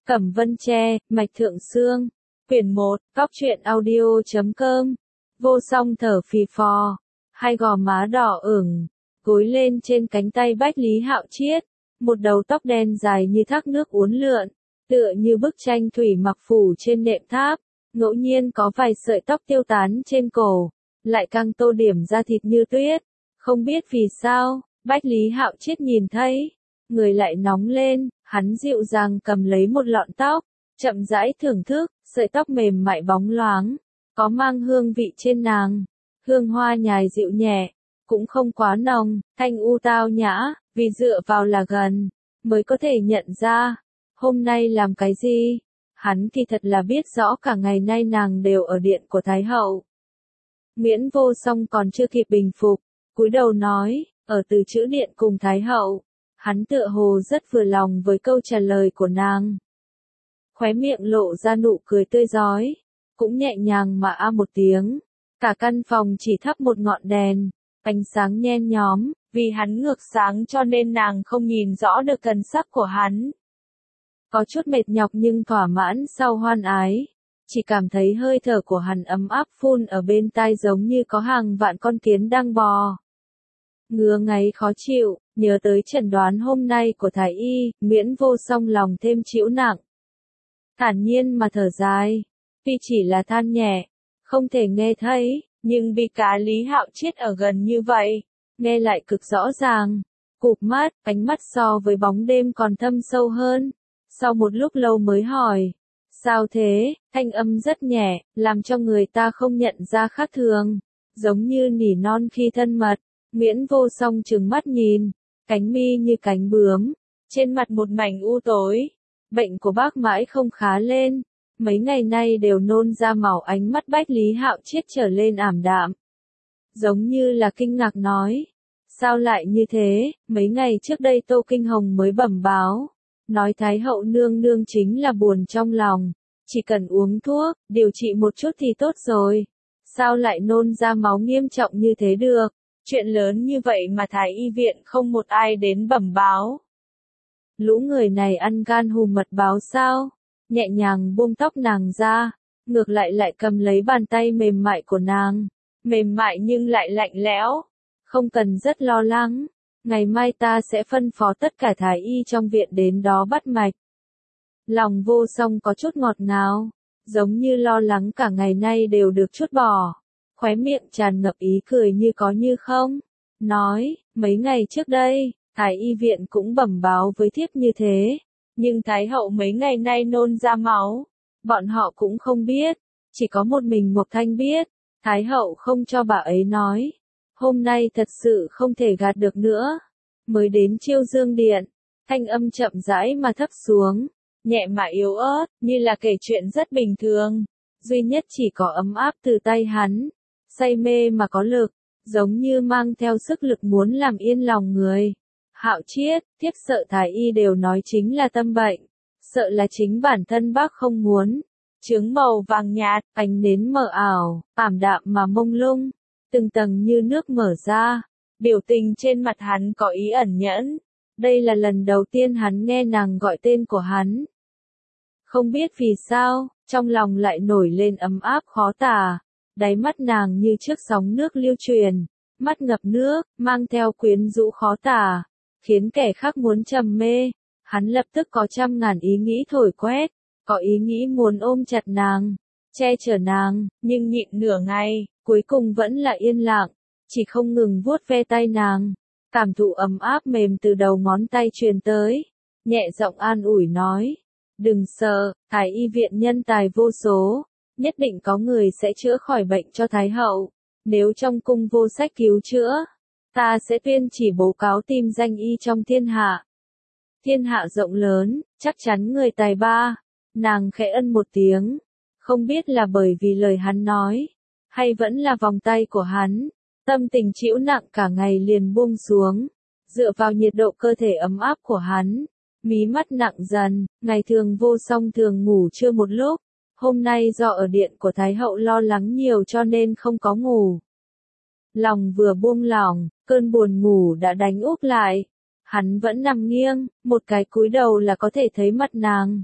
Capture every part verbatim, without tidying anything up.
Cẩm Vân Tre, Mạch Thượng Sương. Quyển một, Cóc truyện audio chấm com. Vô Song thở phì phò, hai gò má đỏ ửng, gối lên trên cánh tay Bách Lý Hạo Chiết, một đầu tóc đen dài như thác nước uốn lượn, tựa như bức tranh thủy mặc phủ trên nệm tháp, ngẫu nhiên có vài sợi tóc tiêu tán trên cổ, lại càng tô điểm da thịt như tuyết. Không biết vì sao, Bách Lý Hạo Chiết nhìn thấy, người lại nóng lên, hắn dịu dàng cầm lấy một lọn tóc, chậm rãi thưởng thức, sợi tóc mềm mại bóng loáng, có mang hương vị trên nàng, hương hoa nhài dịu nhẹ, cũng không quá nồng, thanh u tao nhã, vì dựa vào là gần, mới có thể nhận ra, hôm nay làm cái gì, hắn thì thật là biết rõ cả ngày nay nàng đều ở điện của Thái Hậu. Miễn Vô Song còn chưa kịp bình phục, cúi đầu nói, ở từ chữ điện cùng Thái Hậu, hắn tựa hồ rất vừa lòng với câu trả lời của nàng. Khóe miệng lộ ra nụ cười tươi rói, cũng nhẹ nhàng mà a một tiếng, cả căn phòng chỉ thắp một ngọn đèn, ánh sáng nhen nhóm, vì hắn ngược sáng cho nên nàng không nhìn rõ được thần sắc của hắn. Có chút mệt nhọc nhưng thỏa mãn sau hoan ái, chỉ cảm thấy hơi thở của hắn ấm áp phun ở bên tai giống như có hàng vạn con kiến đang bò. Ngứa ngáy khó chịu, nhớ tới chẩn đoán hôm nay của Thái Y, Miễn Vô Song lòng thêm chịu nặng. Thản nhiên mà thở dài, tuy chỉ là than nhẹ, không thể nghe thấy, nhưng bị cả Lý Hạo Chiết ở gần như vậy, nghe lại cực rõ ràng. Cụp mắt, ánh mắt so với bóng đêm còn thâm sâu hơn. Sau một lúc lâu mới hỏi, sao thế, thanh âm rất nhẹ, làm cho người ta không nhận ra khác thường, giống như nỉ non khi thân mật. Miễn Vô Song trừng mắt nhìn, cánh mi như cánh bướm, trên mặt một mảnh u tối. Bệnh của bác mãi không khá lên, mấy ngày nay đều nôn ra màu. Ánh mắt Bách Lý Hạo Chiết trở lên ảm đạm, giống như là kinh ngạc nói, sao lại như thế, mấy ngày trước đây Tô Kinh Hồng mới bẩm báo, nói Thái Hậu nương nương chính là buồn trong lòng, chỉ cần uống thuốc, điều trị một chút thì tốt rồi, sao lại nôn ra máu nghiêm trọng như thế được, chuyện lớn như vậy mà Thái Y viện không một ai đến bẩm báo. Lũ người này ăn gan hùm mật báo sao? Nhẹ nhàng buông tóc nàng ra, ngược lại lại cầm lấy bàn tay mềm mại của nàng, mềm mại nhưng lại lạnh lẽo. Không cần rất lo lắng, ngày mai ta sẽ phân phó tất cả Thái Y trong viện đến đó bắt mạch. Lòng Vô Song có chút ngọt ngào, giống như lo lắng cả ngày nay đều được trút bỏ, khóe miệng tràn ngập ý cười như có như không, nói, mấy ngày trước đây, Thái Y viện cũng bẩm báo với thiếp như thế, nhưng Thái Hậu mấy ngày nay nôn ra máu, bọn họ cũng không biết, chỉ có một mình Mộc Thanh biết, Thái Hậu không cho bà ấy nói, hôm nay thật sự không thể gạt được nữa, mới đến Chiêu Dương Điện, thanh âm chậm rãi mà thấp xuống, nhẹ mà yếu ớt, như là kể chuyện rất bình thường, duy nhất chỉ có ấm áp từ tay hắn, say mê mà có lực, giống như mang theo sức lực muốn làm yên lòng người. Hạo Chiết, thiếp sợ Thái Y đều nói chính là tâm bệnh, sợ là chính bản thân bác không muốn. Trướng màu vàng nhạt, ánh nến mờ ảo, ảm đạm mà mông lung, từng tầng như nước mở ra, biểu tình trên mặt hắn có ý ẩn nhẫn. Đây là lần đầu tiên hắn nghe nàng gọi tên của hắn. Không biết vì sao, trong lòng lại nổi lên ấm áp khó tả, đáy mắt nàng như trước sóng nước lưu truyền, mắt ngập nước, mang theo quyến rũ khó tả, khiến kẻ khác muốn trầm mê. Hắn lập tức có trăm ngàn ý nghĩ thổi quét, có ý nghĩ muốn ôm chặt nàng, che chở nàng, nhưng nhịn nửa ngày, cuối cùng vẫn là yên lặng, chỉ không ngừng vuốt ve tay nàng, cảm thụ ấm áp mềm từ đầu ngón tay truyền tới, nhẹ giọng an ủi nói, đừng sợ, Thái Y viện nhân tài vô số, nhất định có người sẽ chữa khỏi bệnh cho Thái Hậu, nếu trong cung vô sách cứu chữa, ta sẽ tuyên chỉ bố cáo tìm danh y trong thiên hạ. Thiên hạ rộng lớn, chắc chắn người tài ba. Nàng khẽ ân một tiếng, không biết là bởi vì lời hắn nói, hay vẫn là vòng tay của hắn, tâm tình chịu nặng cả ngày liền buông xuống, dựa vào nhiệt độ cơ thể ấm áp của hắn, mí mắt nặng dần, ngày thường Vô Song thường ngủ trưa một lúc, hôm nay do ở điện của Thái Hậu lo lắng nhiều cho nên không có ngủ. Lòng vừa buông lỏng, cơn buồn ngủ đã đánh úp lại, hắn vẫn nằm nghiêng, một cái cúi đầu là có thể thấy mặt nàng.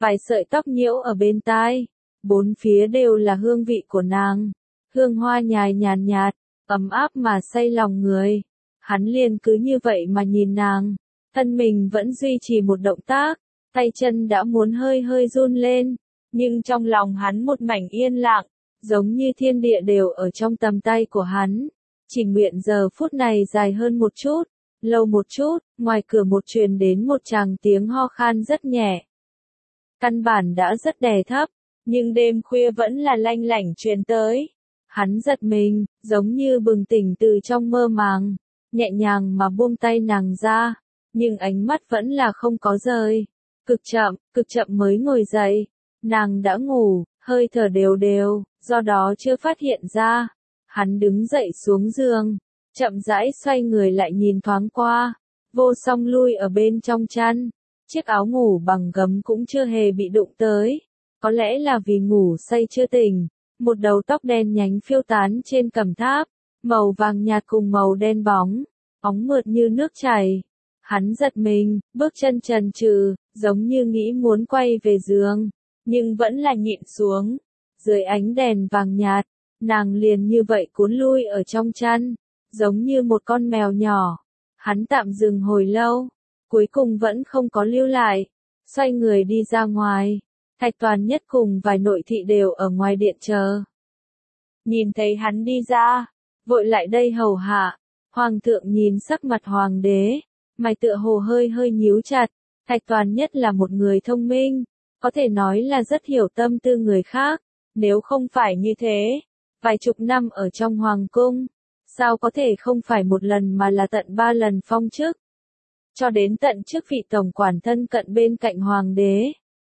vài sợi tóc nhiễu ở bên tai, bốn phía đều là hương vị của nàng, hương hoa nhài nhàn nhạt, ấm áp mà say lòng người. Hắn liền cứ như vậy mà nhìn nàng, thân mình vẫn duy trì một động tác, tay chân đã muốn hơi hơi run lên, nhưng trong lòng hắn một mảnh yên lặng, giống như thiên địa đều ở trong tầm tay của hắn. Chỉ nguyện giờ phút này dài hơn một chút, lâu một chút, ngoài cửa một truyền đến một tràng tiếng ho khan rất nhẹ. Căn bản đã rất đè thấp, nhưng đêm khuya vẫn là lanh lảnh truyền tới. Hắn giật mình, giống như bừng tỉnh từ trong mơ màng, nhẹ nhàng mà buông tay nàng ra, nhưng ánh mắt vẫn là không có rời. Cực chậm, cực chậm mới ngồi dậy, nàng đã ngủ, hơi thở đều đều, do đó chưa phát hiện ra. Hắn đứng dậy xuống giường, chậm rãi xoay người lại nhìn thoáng qua, vô song lui ở bên trong chăn, chiếc áo ngủ bằng gấm cũng chưa hề bị đụng tới, có lẽ là vì ngủ say chưa tỉnh, một đầu tóc đen nhánh phiêu tán trên cằm tháp, màu vàng nhạt cùng màu đen bóng, bóng mượt như nước chảy. Hắn giật mình, bước chân chần chừ, giống như nghĩ muốn quay về giường, nhưng vẫn là nhịn xuống. Dưới ánh đèn vàng nhạt, nàng liền như vậy cuốn lui ở trong chăn, giống như một con mèo nhỏ. Hắn tạm dừng hồi lâu, cuối cùng vẫn không có lưu lại, xoay người đi ra ngoài. Thạch Toàn Nhất cùng vài nội thị đều ở ngoài điện chờ. Nhìn thấy hắn đi ra, vội lại đây hầu hạ. Hoàng thượng nhìn sắc mặt hoàng đế, mày tựa hồ hơi hơi nhíu chặt. Thạch Toàn Nhất là một người thông minh, có thể nói là rất hiểu tâm tư người khác. Nếu không phải như thế, vài chục năm ở trong hoàng cung, sao có thể không phải một lần mà là tận ba lần phong chức. Cho đến tận trước vị tổng quản thân cận bên cạnh hoàng đế.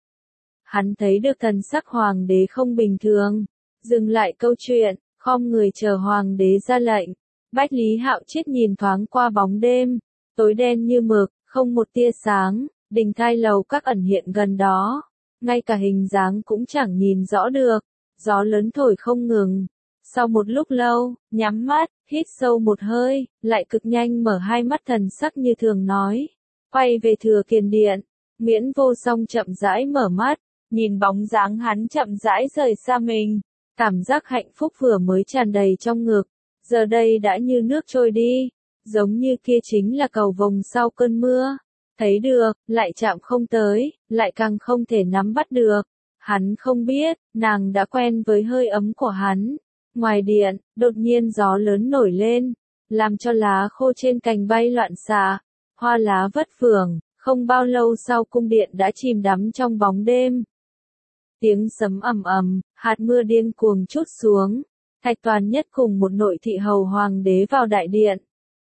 Hắn thấy được thần sắc hoàng đế không bình thường, dừng lại câu chuyện, khom người chờ hoàng đế ra lệnh. Bách Lý Hạo Chiết nhìn thoáng qua bóng đêm, tối đen như mực, không một tia sáng, đình thai lầu các ẩn hiện gần đó, ngay cả hình dáng cũng chẳng nhìn rõ được, gió lớn thổi không ngừng. Sau một lúc lâu, nhắm mắt, hít sâu một hơi, lại cực nhanh mở hai mắt thần sắc như thường nói, quay về Thừa Kiền Điện. Miễn Vô Song chậm rãi mở mắt, nhìn bóng dáng hắn chậm rãi rời xa mình, cảm giác hạnh phúc vừa mới tràn đầy trong ngực, giờ đây đã như nước trôi đi, giống như kia chính là cầu vồng sau cơn mưa, thấy được, lại chạm không tới, lại càng không thể nắm bắt được. Hắn không biết, nàng đã quen với hơi ấm của hắn. Ngoài điện, đột nhiên gió lớn nổi lên, làm cho lá khô trên cành bay loạn xạ, hoa lá vất phưởng, không bao lâu sau cung điện đã chìm đắm trong bóng đêm. Tiếng sấm ầm ầm, hạt mưa điên cuồng trút xuống. Thạch Toàn Nhất cùng một nội thị hầu hoàng đế vào đại điện.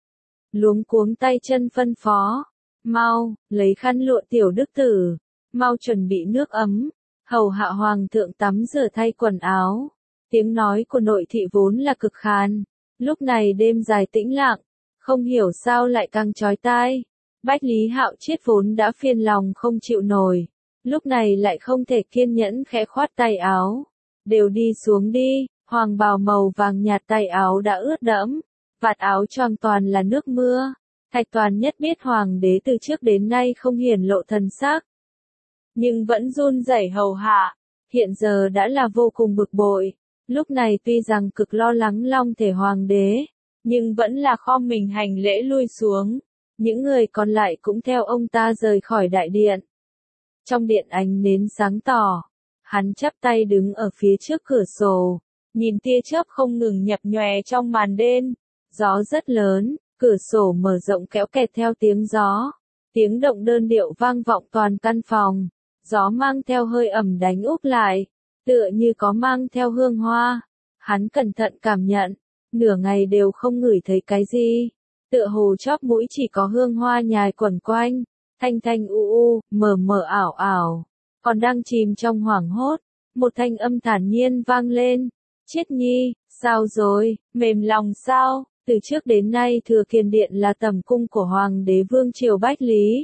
Luống cuống tay chân phân phó, mau, lấy khăn lụa tiểu đức tử, mau chuẩn bị nước ấm, hầu hạ hoàng thượng tắm rửa thay quần áo. Tiếng nói của nội thị vốn là cực khàn, lúc này đêm dài tĩnh lặng, không hiểu sao lại càng chói tai. Bách Lý Hạo Chiết vốn đã phiền lòng không chịu nổi, lúc này lại không thể kiên nhẫn khẽ khoát tay áo. Đều đi xuống đi, hoàng bào màu vàng nhạt tay áo đã ướt đẫm, vạt áo choàng toàn là nước mưa. Thạch Toàn Nhất biết hoàng đế từ trước đến nay không hiển lộ thần sắc, nhưng vẫn run rẩy hầu hạ, hiện giờ đã là vô cùng bực bội. Lúc này tuy rằng cực lo lắng long thể hoàng đế, nhưng vẫn là khom mình hành lễ lui xuống. Những người còn lại cũng theo ông ta rời khỏi đại điện. Trong điện ánh nến sáng tỏ, hắn chắp tay đứng ở phía trước cửa sổ, nhìn tia chớp không ngừng nhập nhòe trong màn đêm. Gió rất lớn, cửa sổ mở rộng kéo kẹt theo tiếng gió. Tiếng động đơn điệu vang vọng toàn căn phòng. Gió mang theo hơi ẩm đánh úp lại, tựa như có mang theo hương hoa. Hắn cẩn thận cảm nhận, nửa ngày đều không ngửi thấy cái gì. Tựa hồ chóp mũi chỉ có hương hoa nhài quẩn quanh, thanh thanh u u, mờ mờ ảo ảo. Còn đang chìm trong hoảng hốt, một thanh âm thản nhiên vang lên. Chiết Nhi, sao rồi, mềm lòng sao? Từ trước đến nay Thừa Kiền Điện là tẩm cung của Hoàng đế Vương triều Bách Lý,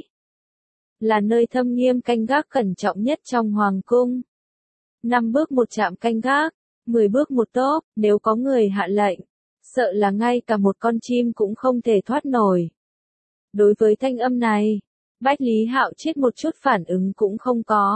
là nơi thâm nghiêm canh gác cẩn trọng nhất trong hoàng cung. Năm bước một chạm canh gác, mười bước một tốp, nếu có người hạ lệnh, sợ là ngay cả một con chim cũng không thể thoát nổi. Đối với thanh âm này, Bách Lý Hạo Chiết một chút phản ứng cũng không có,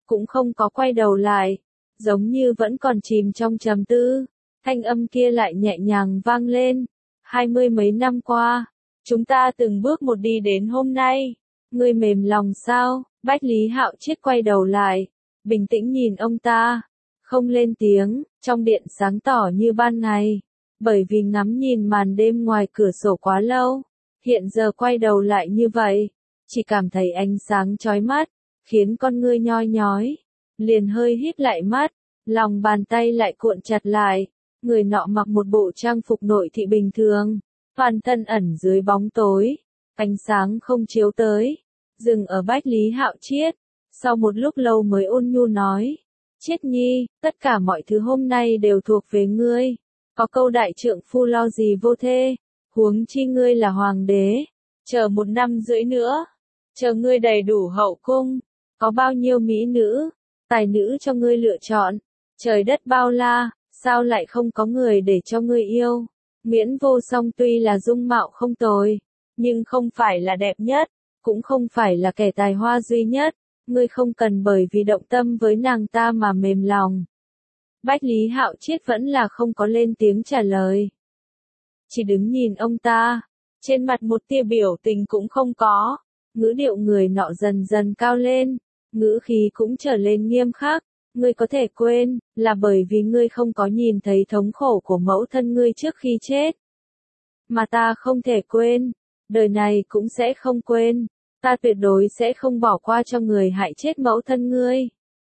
cũng không có quay đầu lại, giống như vẫn còn chìm trong trầm tư. Thanh âm kia lại nhẹ nhàng vang lên. Hai mươi mấy năm qua, chúng ta từng bước một đi đến hôm nay. Ngươi mềm lòng sao? Bách Lý Hạo Chiết quay đầu lại, bình tĩnh nhìn ông ta, không lên tiếng, trong điện sáng tỏ như ban ngày. Bởi vì ngắm nhìn màn đêm ngoài cửa sổ quá lâu, hiện giờ quay đầu lại như vậy, chỉ cảm thấy ánh sáng chói mắt, khiến con ngươi nhoi nhói, liền hơi híp lại mắt, lòng bàn tay lại cuộn chặt lại. Người nọ mặc một bộ trang phục nội thị bình thường, toàn thân ẩn dưới bóng tối, ánh sáng không chiếu tới, dừng ở Bách Lý Hạo Chiết, sau một lúc lâu mới ôn nhu nói, Chiết nhi, tất cả mọi thứ hôm nay đều thuộc về ngươi, có câu đại trượng phu lo gì vô thê, huống chi ngươi là hoàng đế, chờ một năm rưỡi nữa, chờ ngươi đầy đủ hậu cung, có bao nhiêu mỹ nữ, tài nữ cho ngươi lựa chọn, trời đất bao la. Sao lại không có người để cho ngươi yêu? Nguyễn Vô Song tuy là dung mạo không tồi, nhưng không phải là đẹp nhất, cũng không phải là kẻ tài hoa duy nhất, ngươi không cần bởi vì động tâm với nàng ta mà mềm lòng. Bách Lý Hạo Chiết vẫn là không có lên tiếng trả lời. Chỉ đứng nhìn ông ta, trên mặt một tia biểu tình cũng không có, ngữ điệu người nọ dần dần cao lên, ngữ khí cũng trở lên nghiêm khắc. Ngươi có thể quên, là bởi vì ngươi không có nhìn thấy thống khổ của mẫu thân ngươi trước khi chết. Mà ta không thể quên, đời này cũng sẽ không quên, ta tuyệt đối sẽ không bỏ qua cho người hại chết mẫu thân ngươi.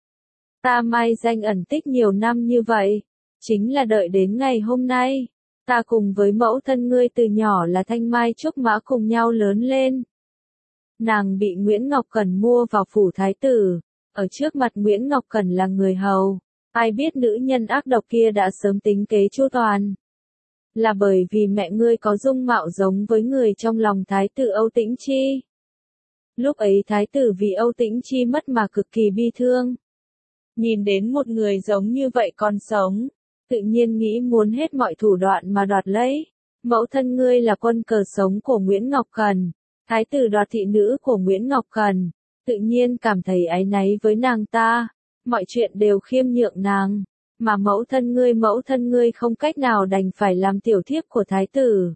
Ta mai danh ẩn tích nhiều năm như vậy, chính là đợi đến ngày hôm nay, ta cùng với mẫu thân ngươi từ nhỏ là thanh mai trúc mã cùng nhau lớn lên. Nàng bị Nguyễn Ngọc Cẩn mua vào phủ thái tử. Ở trước mặt Nguyễn Ngọc Cẩn là người hầu, ai biết nữ nhân ác độc kia đã sớm tính kế chu toàn. Là bởi vì mẹ ngươi có dung mạo giống với người trong lòng thái tử Âu Tĩnh Chi. Lúc ấy thái tử vì Âu Tĩnh Chi mất mà cực kỳ bi thương. Nhìn đến một người giống như vậy còn sống, tự nhiên nghĩ muốn hết mọi thủ đoạn mà đoạt lấy. Mẫu thân ngươi là quân cờ sống của Nguyễn Ngọc Cẩn, thái tử đoạt thị nữ của Nguyễn Ngọc Cẩn. Tự nhiên cảm thấy áy náy với nàng ta, mọi chuyện đều khiêm nhượng nàng, mà mẫu thân ngươi mẫu thân ngươi không cách nào đành phải làm tiểu thiếp của thái tử.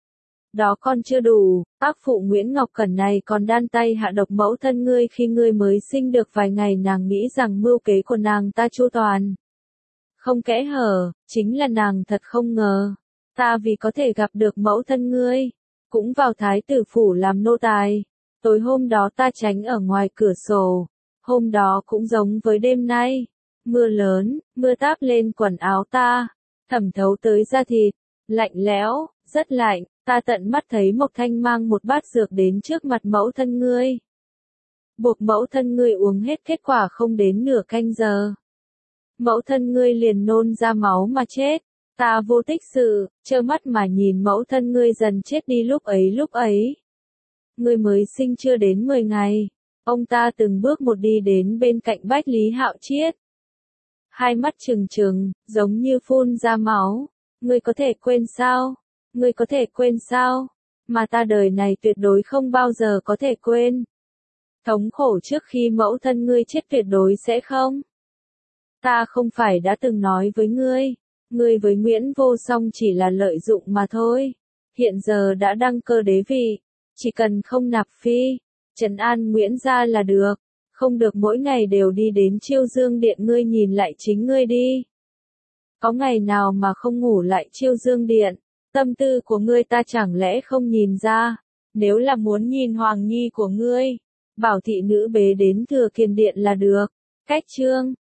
Đó còn chưa đủ, ác phụ Nguyễn Ngọc Cẩn này còn đan tay hạ độc mẫu thân ngươi khi ngươi mới sinh được vài ngày, nàng nghĩ rằng mưu kế của nàng ta chu toàn. Không kẽ hở, chính là nàng thật không ngờ, ta vì có thể gặp được mẫu thân ngươi, cũng vào thái tử phủ làm nô tài. Tối hôm đó ta tránh ở ngoài cửa sổ, hôm đó cũng giống với đêm nay, mưa lớn, mưa táp lên quần áo ta, thẩm thấu tới da thịt, lạnh lẽo, rất lạnh, ta tận mắt thấy Mộc Thanh mang một bát dược đến trước mặt mẫu thân ngươi. Buộc mẫu thân ngươi uống hết, kết quả không đến nửa canh giờ. Mẫu thân ngươi liền nôn ra máu mà chết, ta vô tích sự, trơ mắt mà nhìn mẫu thân ngươi dần chết đi lúc ấy lúc ấy. Ngươi mới sinh chưa đến mười ngày, ông ta từng bước một đi đến bên cạnh Bách Lý Hạo Chiết. Hai mắt trừng trừng, giống như phun ra máu. Ngươi có thể quên sao? Ngươi có thể quên sao? Mà ta đời này tuyệt đối không bao giờ có thể quên. Thống khổ trước khi mẫu thân ngươi chết tuyệt đối sẽ không. Ta không phải đã từng nói với ngươi, ngươi với Nguyễn Vô Song chỉ là lợi dụng mà thôi. Hiện giờ đã đăng cơ đế vị. Chỉ cần không nạp phi, trấn an Nguyễn gia là được, không được mỗi ngày đều đi đến Chiêu Dương Điện, ngươi nhìn lại chính ngươi đi. Có ngày nào mà không ngủ lại Chiêu Dương Điện, tâm tư của ngươi ta chẳng lẽ không nhìn ra, nếu là muốn nhìn Hoàng Nhi của ngươi, bảo thị nữ bế đến Thừa Kiền Điện là được. Cách chương